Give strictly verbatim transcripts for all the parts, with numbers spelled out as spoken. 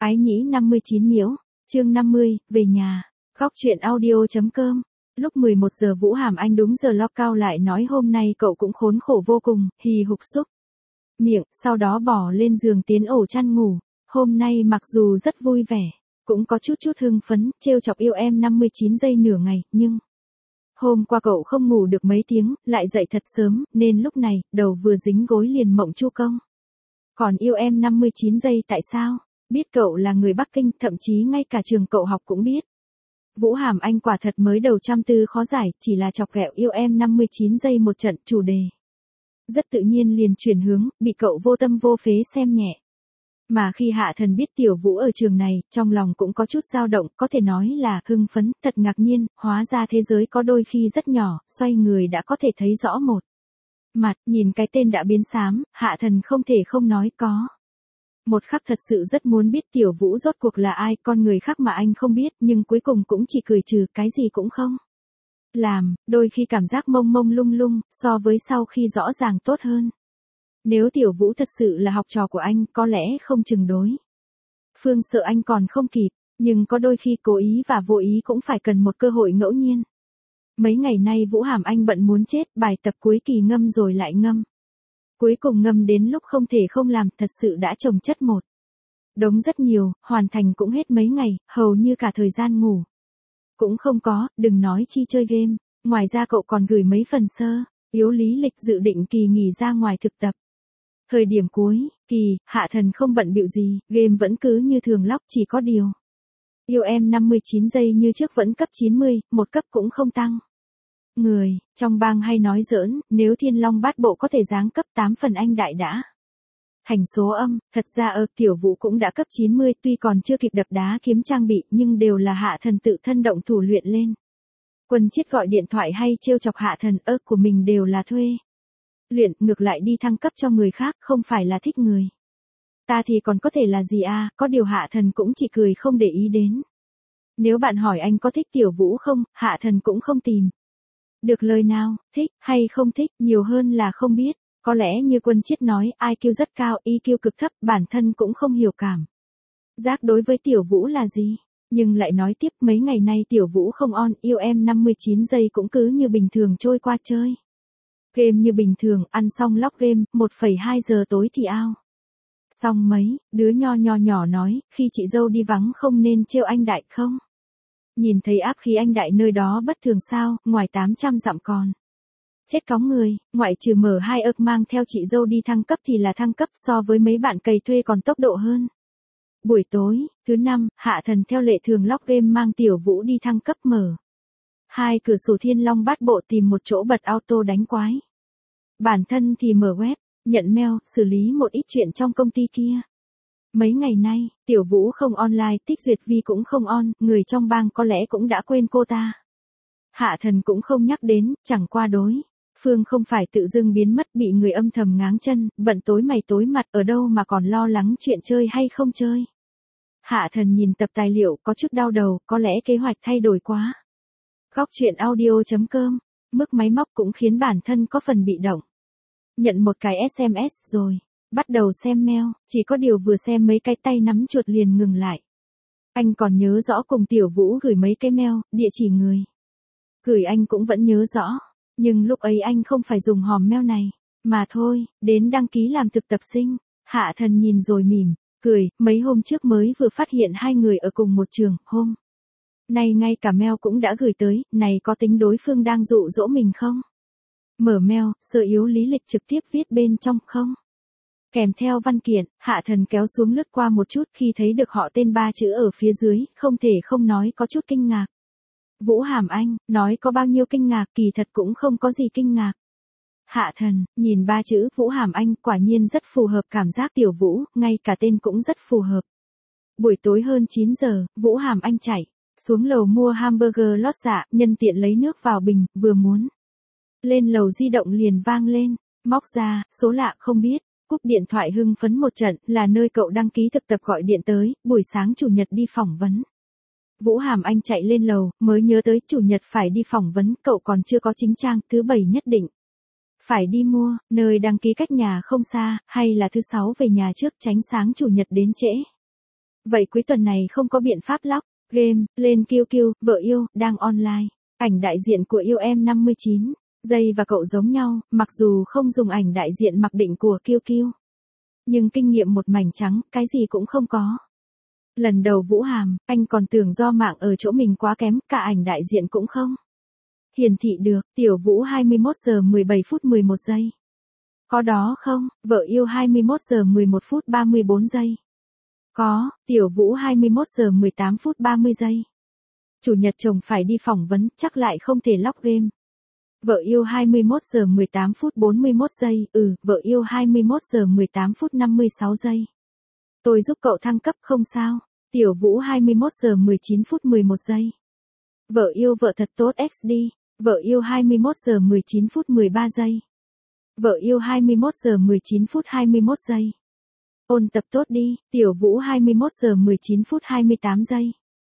Ái nhĩ năm mươi chín miễu, chương năm mươi, về nhà. Góc truyện audio.com. Lúc mười một giờ Vũ Hàm Anh đúng giờ lock out lại nói hôm nay cậu cũng khốn khổ vô cùng, hì hục xúc miệng, sau đó bỏ lên giường tiến ổ chăn ngủ. Hôm nay mặc dù rất vui vẻ, cũng có chút chút hưng phấn, trêu chọc yêu em năm mươi chín giây nửa ngày, nhưng hôm qua cậu không ngủ được mấy tiếng, lại dậy thật sớm, nên lúc này, đầu vừa dính gối liền mộng chu công. Còn yêu em năm mươi chín giây tại sao? Biết cậu là người Bắc Kinh, thậm chí ngay cả trường cậu học cũng biết. Vũ Hàm Anh quả thật mới đầu trăm tư khó giải, chỉ là chọc ghẹo yêu em năm mươi chín giây một trận, chủ đề rất tự nhiên liền chuyển hướng, bị cậu vô tâm vô phế xem nhẹ. Mà khi Hạ Thần biết Tiểu Vũ ở trường này, trong lòng cũng có chút dao động, có thể nói là hưng phấn, thật ngạc nhiên, hóa ra thế giới có đôi khi rất nhỏ, xoay người đã có thể thấy rõ một mặt, nhìn cái tên đã biến xám, Hạ Thần không thể không nói có. Một khắc thật sự rất muốn biết Tiểu Vũ rốt cuộc là ai, con người khác mà anh không biết, nhưng cuối cùng cũng chỉ cười trừ, cái gì cũng không làm, đôi khi cảm giác mông mông lung lung, so với sau khi rõ ràng tốt hơn. Nếu Tiểu Vũ thật sự là học trò của anh, có lẽ không chừng đối phương sợ anh còn không kịp, nhưng có đôi khi cố ý và vô ý cũng phải cần một cơ hội ngẫu nhiên. Mấy ngày nay Vũ Hàm Anh bận muốn chết, bài tập cuối kỳ ngâm rồi lại ngâm. Cuối cùng ngâm đến lúc không thể không làm, thật sự đã chồng chất một đống rất nhiều, hoàn thành cũng hết mấy ngày, hầu như cả thời gian ngủ cũng không có, đừng nói chi chơi game. Ngoài ra cậu còn gửi mấy phần sơ yếu lý lịch dự định kỳ nghỉ ra ngoài thực tập. Thời điểm cuối kỳ, Hạ Thần không bận bịu gì, game vẫn cứ như thường lóc, chỉ có điều yêu em năm mươi chín giây như trước vẫn cấp chín mươi, một cấp cũng không tăng. Người trong bang hay nói giỡn, nếu Thiên Long Bát Bộ có thể giáng cấp tám phần anh đại đã thành số âm, thật ra ở Tiểu Vũ cũng đã cấp chín mươi, tuy còn chưa kịp đập đá kiếm trang bị, nhưng đều là Hạ Thần tự thân động thủ luyện lên. Quân Chiết gọi điện thoại hay trêu chọc Hạ Thần, ơ của mình đều là thuê luyện, ngược lại đi thăng cấp cho người khác, không phải là thích người ta thì còn có thể là gì à, có điều Hạ Thần cũng chỉ cười không để ý đến. Nếu bạn hỏi anh có thích Tiểu Vũ không, Hạ Thần cũng không tìm được lời nào, thích hay không thích, nhiều hơn là không biết. Có lẽ như Quân Chiết nói, i kiu rất cao, i kiu cực thấp, bản thân cũng không hiểu cảm giác đối với Tiểu Vũ là gì. Nhưng lại nói tiếp, mấy ngày nay Tiểu Vũ không on, yêu em năm mươi chín giây cũng cứ như bình thường trôi qua, chơi game như bình thường, ăn xong log game, một phẩy hai giờ tối thì ao. Xong mấy, đứa nho nho nhỏ nói, khi chị dâu đi vắng không nên trêu anh đại không? Nhìn thấy áp khí anh đại nơi đó bất thường sao, ngoài tám trăm dặm còn chết cóng người, ngoại trừ mở hai ức mang theo chị dâu đi thăng cấp thì là thăng cấp, so với mấy bạn cày thuê còn tốc độ hơn. Buổi tối, thứ năm, Hạ Thần theo lệ thường log game mang Tiểu Vũ đi thăng cấp, mở hai cửa sổ Thiên Long Bát Bộ tìm một chỗ bật auto đánh quái. Bản thân thì mở web, nhận mail, xử lý một ít chuyện trong công ty kia. Mấy ngày nay, Tiểu Vũ không online, Tích Duyệt Vi cũng không on, người trong bang có lẽ cũng đã quên cô ta. Hạ Thần cũng không nhắc đến, chẳng qua đối phương không phải tự dưng biến mất, bị người âm thầm ngáng chân, bận tối mày tối mặt, ở đâu mà còn lo lắng chuyện chơi hay không chơi. Hạ Thần nhìn tập tài liệu có chút đau đầu, có lẽ kế hoạch thay đổi quá. Góc truyện audio.com, mức máy móc cũng khiến bản thân có phần bị động. Nhận một cái ét em ét rồi, bắt đầu xem mail, chỉ có điều vừa xem mấy cái tay nắm chuột liền ngừng lại. Anh còn nhớ rõ cùng Tiểu Vũ gửi mấy cái mail, địa chỉ người gửi anh cũng vẫn nhớ rõ, nhưng lúc ấy anh không phải dùng hòm mail này, mà thôi, đến đăng ký làm thực tập sinh. Hạ Thần nhìn rồi mỉm cười, mấy hôm trước mới vừa phát hiện hai người ở cùng một trường, hôm nay ngay cả mail cũng đã gửi tới, này có tính đối phương đang dụ dỗ mình không? Mở mail, sơ yếu lý lịch trực tiếp viết bên trong không? Kèm theo văn kiện, Hạ Thần kéo xuống lướt qua một chút, khi thấy được họ tên ba chữ ở phía dưới, không thể không nói có chút kinh ngạc. Vũ Hàm Anh, nói có bao nhiêu kinh ngạc, kỳ thật cũng không có gì kinh ngạc. Hạ Thần, nhìn ba chữ Vũ Hàm Anh, quả nhiên rất phù hợp cảm giác Tiểu Vũ, ngay cả tên cũng rất phù hợp. Buổi tối hơn chín giờ, Vũ Hàm Anh chạy xuống lầu mua hamburger lót dạ, nhân tiện lấy nước vào bình, vừa muốn lên lầu di động liền vang lên, móc ra, số lạ không biết, cúp điện thoại hưng phấn một trận, là nơi cậu đăng ký thực tập gọi điện tới, buổi sáng chủ nhật đi phỏng vấn. Vũ Hàm Anh chạy lên lầu, mới nhớ tới chủ nhật phải đi phỏng vấn, cậu còn chưa có chính trang, thứ bảy nhất định phải đi mua, nơi đăng ký cách nhà không xa, hay là thứ sáu về nhà trước, tránh sáng chủ nhật đến trễ. Vậy cuối tuần này không có biện pháp lóc, game, lên kiu kiu, vợ yêu, đang online. Ảnh đại diện của yêu em năm mươi chín giây và cậu giống nhau, mặc dù không dùng ảnh đại diện mặc định của kiu kiu. Nhưng kinh nghiệm một mảnh trắng, cái gì cũng không có. Lần đầu Vũ Hàm, anh còn tưởng do mạng ở chỗ mình quá kém, cả ảnh đại diện cũng không hiển thị được. Tiểu Vũ hai mươi mốt giờ mười bảy phút mười một giây. Có đó không? Vợ yêu hai mươi mốt giờ mười một phút ba mươi bốn giây. Có. Tiểu Vũ hai mươi mốt giờ mười tám phút ba mươi giây. Chủ nhật chồng phải đi phỏng vấn, chắc lại không thể log game. Vợ yêu hai mươi mốt giờ mười tám phút bốn mươi mốt giây. Ừ, vợ yêu hai mươi mốt giờ mười tám phút năm mươi sáu giây. Tôi giúp cậu thăng cấp không sao. Tiểu Vũ hai mươi mốt giờ mười chín phút mười một giây. Vợ yêu vợ thật tốt ích đi. Vợ yêu hai mươi mốt giờ mười chín phút mười ba giây. Vợ yêu hai mươi mốt giờ mười chín phút hai mươi mốt giây. Ôn tập tốt đi. Tiểu Vũ hai mươi mốt giờ mười chín phút hai mươi tám giây.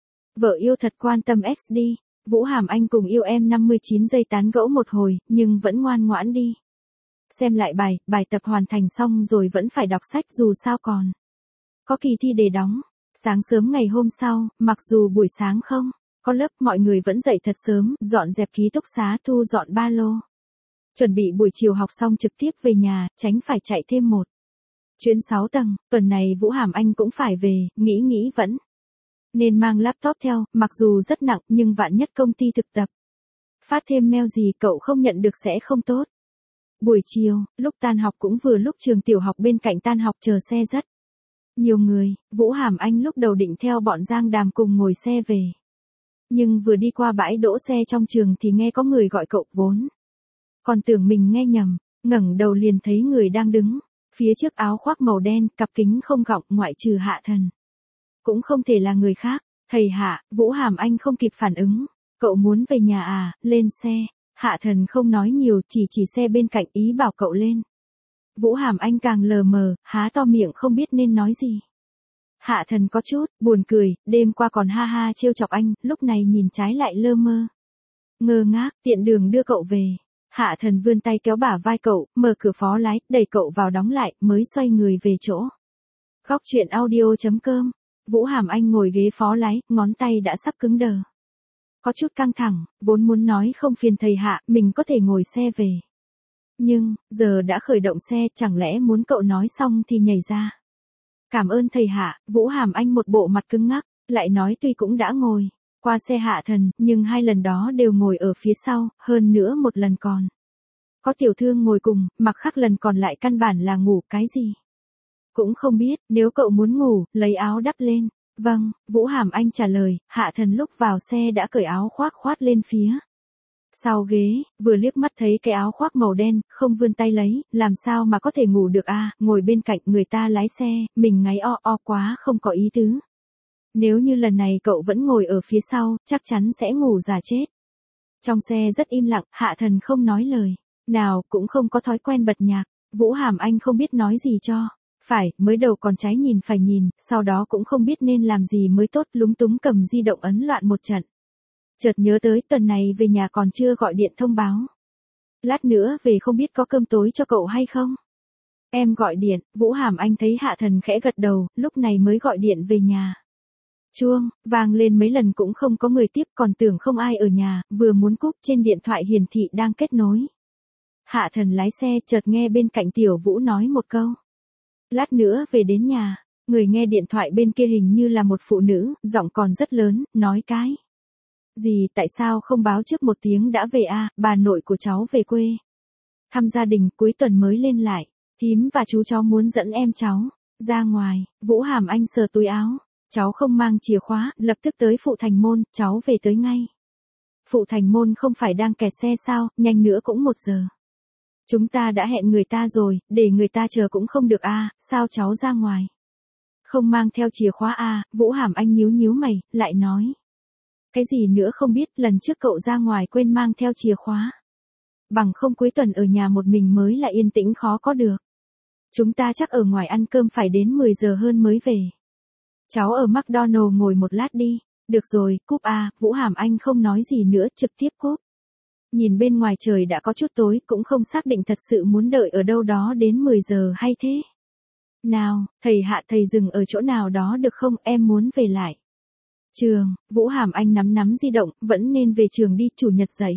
Vợ yêu thật quan tâm ích đi. Vũ Hàm Anh cùng yêu em năm mươi chín giây tán gẫu một hồi, nhưng vẫn ngoan ngoãn đi. Xem lại bài, bài tập hoàn thành xong rồi vẫn phải đọc sách dù sao còn có kỳ thi để đóng. Sáng sớm ngày hôm sau, mặc dù buổi sáng không có lớp, mọi người vẫn dậy thật sớm, dọn dẹp ký túc xá, thu dọn ba lô. Chuẩn bị buổi chiều học xong trực tiếp về nhà, tránh phải chạy thêm một chuyến sáu tầng. Tuần này Vũ Hàm Anh cũng phải về, nghĩ nghĩ vẫn nên mang laptop theo, mặc dù rất nặng nhưng vạn nhất công ty thực tập phát thêm mail gì cậu không nhận được sẽ không tốt. Buổi chiều, lúc tan học cũng vừa lúc trường tiểu học bên cạnh tan học chờ xe rất nhiều người. Vũ Hàm Anh lúc đầu định theo bọn Giang Đàm cùng ngồi xe về. Nhưng vừa đi qua bãi đỗ xe trong trường thì nghe có người gọi cậu, vốn còn tưởng mình nghe nhầm, ngẩng đầu liền thấy người đang đứng phía trước, áo khoác màu đen, cặp kính không gọng, ngoại trừ Hạ Thần cũng không thể là người khác. Thầy Hạ. Vũ Hàm Anh không kịp phản ứng. Cậu muốn về nhà à? Lên xe. Hạ Thần không nói nhiều, chỉ chỉ xe bên cạnh, ý bảo cậu lên. Vũ Hàm Anh càng lờ mờ, há to miệng không biết nên nói gì. Hạ Thần có chút buồn cười, đêm qua còn ha ha trêu chọc anh, lúc này nhìn trái lại lơ mơ ngơ ngác. Tiện đường đưa cậu về. Hạ Thần vươn tay kéo bả vai cậu, mở cửa phó lái, đẩy cậu vào đóng lại, mới xoay người về chỗ. Góc truyện audio chấm com. Vũ Hàm Anh ngồi ghế phó lái, ngón tay đã sắp cứng đờ. Có chút căng thẳng, vốn muốn nói không phiền thầy Hạ, mình có thể ngồi xe về. Nhưng, giờ đã khởi động xe, chẳng lẽ muốn cậu nói xong thì nhảy ra. Cảm ơn thầy Hạ. Vũ Hàm Anh một bộ mặt cứng ngắc, lại nói tuy cũng đã ngồi qua xe Hạ Thần, nhưng hai lần đó đều ngồi ở phía sau, hơn nữa một lần còn có tiểu thương ngồi cùng, mặc khác lần còn lại căn bản là ngủ cái gì cũng không biết. Nếu cậu muốn ngủ, lấy áo đắp lên. Vâng. Vũ Hàm Anh trả lời. Hạ Thần lúc vào xe đã cởi áo khoác khoát lên phía sau ghế, vừa liếc mắt thấy cái áo khoác màu đen, không vươn tay lấy, làm sao mà có thể ngủ được à, ngồi bên cạnh người ta lái xe, mình ngáy o o quá không có ý tứ. Nếu như lần này cậu vẫn ngồi ở phía sau, chắc chắn sẽ ngủ già chết. Trong xe rất im lặng, Hạ Thần không nói lời nào, cũng không có thói quen bật nhạc. Vũ Hàm Anh không biết nói gì cho phải, mới đầu còn trái nhìn phải nhìn, sau đó cũng không biết nên làm gì mới tốt, lúng túng cầm di động ấn loạn một trận. Chợt nhớ tới tuần này về nhà còn chưa gọi điện thông báo. Lát nữa về không biết có cơm tối cho cậu hay không? Em gọi điện. Vũ Hàm Anh thấy Hạ Thần khẽ gật đầu, lúc này mới gọi điện về nhà. Chuông vang lên mấy lần cũng không có người tiếp, còn tưởng không ai ở nhà, vừa muốn cúp trên điện thoại hiển thị đang kết nối. Hạ Thần lái xe, chợt nghe bên cạnh Tiểu Vũ nói một câu. Lát nữa về đến nhà. Người nghe điện thoại bên kia hình như là một phụ nữ, giọng còn rất lớn, nói cái gì, tại sao không báo trước một tiếng đã về à, bà nội của cháu về quê thăm gia đình, cuối tuần mới lên lại. Thím và chú cháu muốn dẫn em cháu ra ngoài. Vũ Hàm Anh sờ túi áo. Cháu không mang chìa khóa, lập tức tới Phụ Thành Môn, cháu về tới ngay. Phụ Thành Môn không phải đang kẹt xe sao, nhanh nữa cũng một giờ. Chúng ta đã hẹn người ta rồi, để người ta chờ cũng không được à, sao cháu ra ngoài không mang theo chìa khóa à? Vũ Hàm Anh nhíu nhíu mày, lại nói. Cái gì nữa không biết, lần trước cậu ra ngoài quên mang theo chìa khóa. Bằng không cuối tuần ở nhà một mình mới là yên tĩnh khó có được. Chúng ta chắc ở ngoài ăn cơm phải đến mười giờ hơn mới về. Cháu ở McDonald ngồi một lát đi. Được rồi, cúp à. Vũ Hàm Anh không nói gì nữa, trực tiếp cúp. Nhìn bên ngoài trời đã có chút tối, cũng không xác định thật sự muốn đợi ở đâu đó đến mười giờ hay thế. Nào, thầy Hạ thầy dừng ở chỗ nào đó được không, em muốn về lại. Trường, Vũ Hàm Anh nắm nắm di động, vẫn nên về trường đi, chủ nhật dậy.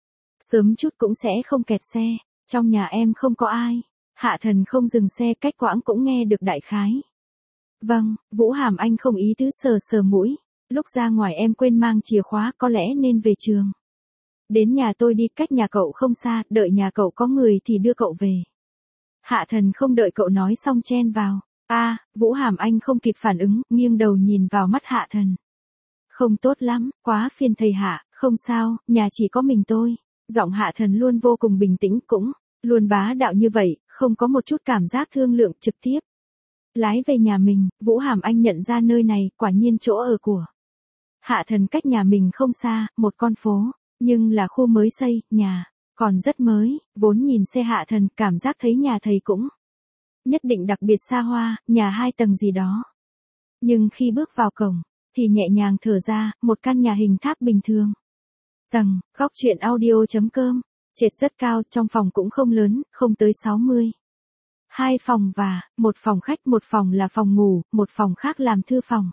Sớm chút cũng sẽ không kẹt xe, trong nhà em không có ai. Hạ Thần không dừng xe, cách quãng cũng nghe được đại khái. Vâng, Vũ Hàm Anh không ý tứ, sờ sờ mũi. Lúc ra ngoài em quên mang chìa khóa, có lẽ nên về trường. Đến nhà tôi đi, cách nhà cậu không xa, đợi nhà cậu có người thì đưa cậu về. Hạ Thần không đợi cậu nói xong chen vào. A, à, Vũ Hàm Anh không kịp phản ứng, nghiêng đầu nhìn vào mắt Hạ Thần. Không tốt lắm, quá phiền thầy Hạ, không sao, nhà chỉ có mình tôi. Giọng Hạ Thần luôn vô cùng bình tĩnh, cũng luôn bá đạo như vậy, không có một chút cảm giác thương lượng, trực tiếp. Lái về nhà mình, Vũ Hàm Anh nhận ra nơi này, quả nhiên chỗ ở của Hạ Thần cách nhà mình không xa, một con phố, nhưng là khu mới xây, nhà còn rất mới, vốn nhìn xe Hạ Thần, cảm giác thấy nhà thầy cũng nhất định đặc biệt xa hoa, nhà hai tầng gì đó. Nhưng khi bước vào cổng, thì nhẹ nhàng thở ra, một căn nhà hình tháp bình thường. Tầng, góc truyện audio.com, trệt rất cao, trong phòng cũng không lớn, không tới sáu mươi. Hai phòng và, một phòng khách, một phòng là phòng ngủ, một phòng khác làm thư phòng.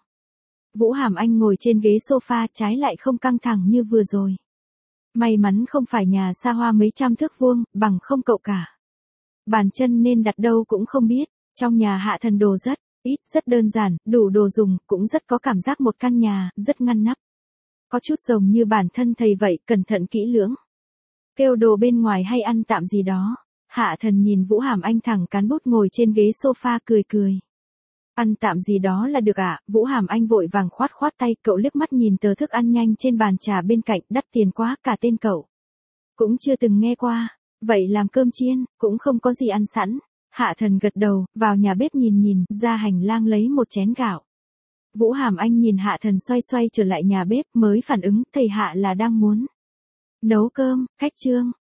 Vũ Hàm Anh ngồi trên ghế sofa, trái lại không căng thẳng như vừa rồi. May mắn không phải nhà xa hoa mấy trăm thước vuông, bằng không cậu cả bàn chân nên đặt đâu cũng không biết. Trong nhà Hạ Thần đồ rất ít, rất đơn giản, đủ đồ dùng, cũng rất có cảm giác một căn nhà, rất ngăn nắp. Có chút giống như bản thân thầy vậy, cẩn thận kỹ lưỡng. Kêu đồ bên ngoài hay ăn tạm gì đó. Hạ Thần nhìn Vũ Hàm Anh thẳng cán bút ngồi trên ghế sofa cười cười. Ăn tạm gì đó là được ạ, à? Vũ Hàm Anh vội vàng khoát khoát tay, cậu liếc mắt nhìn tờ thức ăn nhanh trên bàn trà bên cạnh, đắt tiền quá, cả tên cậu cũng chưa từng nghe qua. Vậy làm cơm chiên, cũng không có gì ăn sẵn. Hạ Thần gật đầu, vào nhà bếp nhìn nhìn, ra hành lang lấy một chén gạo. Vũ Hàm Anh nhìn Hạ Thần xoay xoay trở lại nhà bếp, mới phản ứng, thầy Hạ là đang muốn nấu cơm. Khách trương,